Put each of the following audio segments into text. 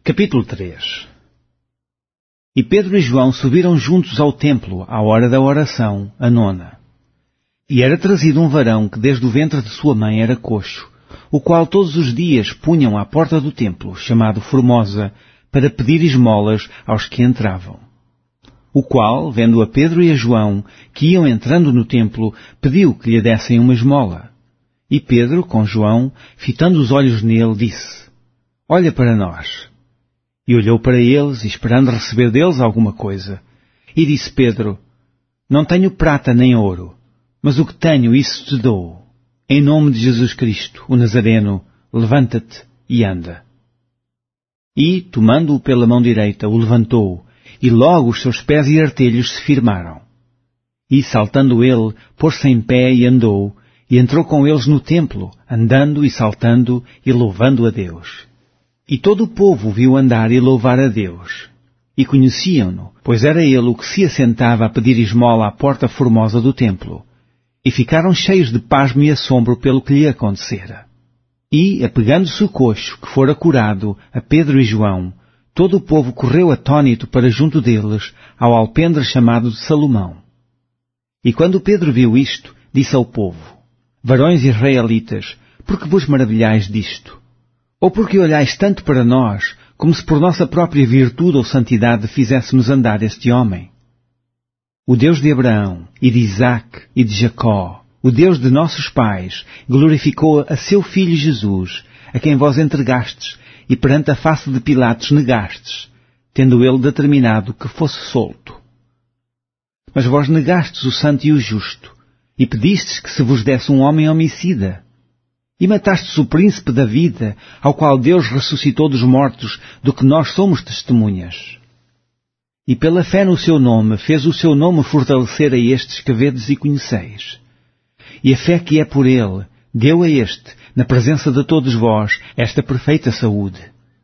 Capítulo 3. E Pedro e João subiram juntos ao templo, à hora da oração, a 9ª. E era trazido um varão que desde o ventre de sua mãe era coxo, o qual todos os dias punham à porta do templo, chamado Formosa, para pedir esmolas aos que entravam. O qual, vendo a Pedro e a João, que iam entrando no templo, pediu que lhe dessem uma esmola. E Pedro, com João, fitando os olhos nele, disse: Olha para nós. E olhou para eles, esperando receber deles alguma coisa. E disse Pedro: Não tenho prata nem ouro, mas o que tenho, isso te dou. Em nome de Jesus Cristo, o Nazareno, levanta-te e anda. E, tomando-o pela mão direita, o levantou, e logo os seus pés e artelhos se firmaram. E, saltando ele, pôs-se em pé e andou, e entrou com eles no templo, andando e saltando e louvando a Deus. E todo o povo o viu andar e louvar a Deus. E conheciam-no, pois era ele o que se assentava a pedir esmola à porta formosa do templo. E ficaram cheios de pasmo e assombro pelo que lhe acontecera. E, apegando-se o coxo, que fora curado, a Pedro e João, todo o povo correu atônito para junto deles, ao alpendre chamado de Salomão. E quando Pedro viu isto, disse ao povo: Varões israelitas, por que vos maravilhais disto? Ou porque olhais tanto para nós, como se por nossa própria virtude ou santidade fizéssemos andar este homem? O Deus de Abraão, e de Isaque, e de Jacó, o Deus de nossos pais, glorificou a seu Filho Jesus, a quem vós entregastes, e perante a face de Pilatos negastes, tendo ele determinado que fosse solto. Mas vós negastes o santo e o justo, e pedistes que se vos desse um homem homicida. E matastes o príncipe da vida, ao qual Deus ressuscitou dos mortos, do que nós somos testemunhas. E pela fé no seu nome, fez o seu nome fortalecer a estes que vedes e conheceis. E a fé que é por ele, deu a este, na presença de todos vós, esta perfeita saúde.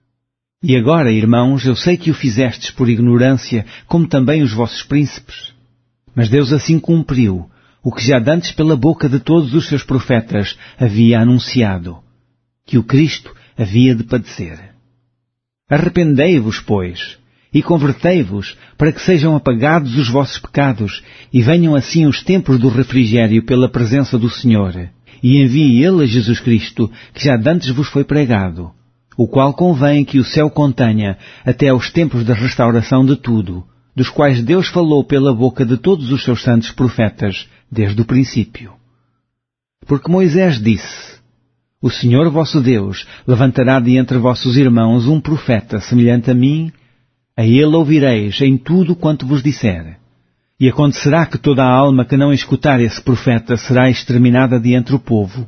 E agora, irmãos, eu sei que o fizestes por ignorância, como também os vossos príncipes. Mas Deus assim cumpriu o que já dantes pela boca de todos os seus profetas havia anunciado, que o Cristo havia de padecer. Arrependei-vos, pois, e convertei-vos, para que sejam apagados os vossos pecados, e venham assim os tempos do refrigério pela presença do Senhor, e envie Ele a Jesus Cristo, que já dantes vos foi pregado, o qual convém que o céu contenha até aos tempos da restauração de tudo, dos quais Deus falou pela boca de todos os seus santos profetas, desde o princípio. Porque Moisés disse: O Senhor vosso Deus levantará de entre vossos irmãos um profeta semelhante a mim, a ele ouvireis em tudo quanto vos disser. E acontecerá que toda a alma que não escutar esse profeta será exterminada de entre o povo.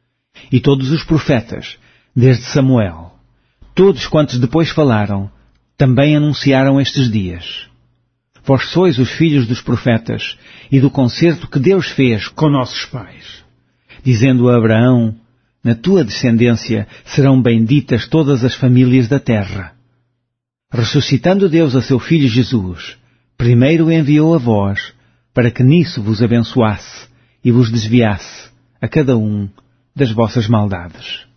E todos os profetas, desde Samuel, todos quantos depois falaram, também anunciaram estes dias. Vós sois os filhos dos profetas e do concerto que Deus fez com nossos pais, dizendo a Abraão: Na tua descendência serão benditas todas as famílias da terra. Ressuscitando Deus a seu Filho Jesus, primeiro o enviou a vós, para que nisso vos abençoasse e vos desviasse, a cada um, das vossas maldades.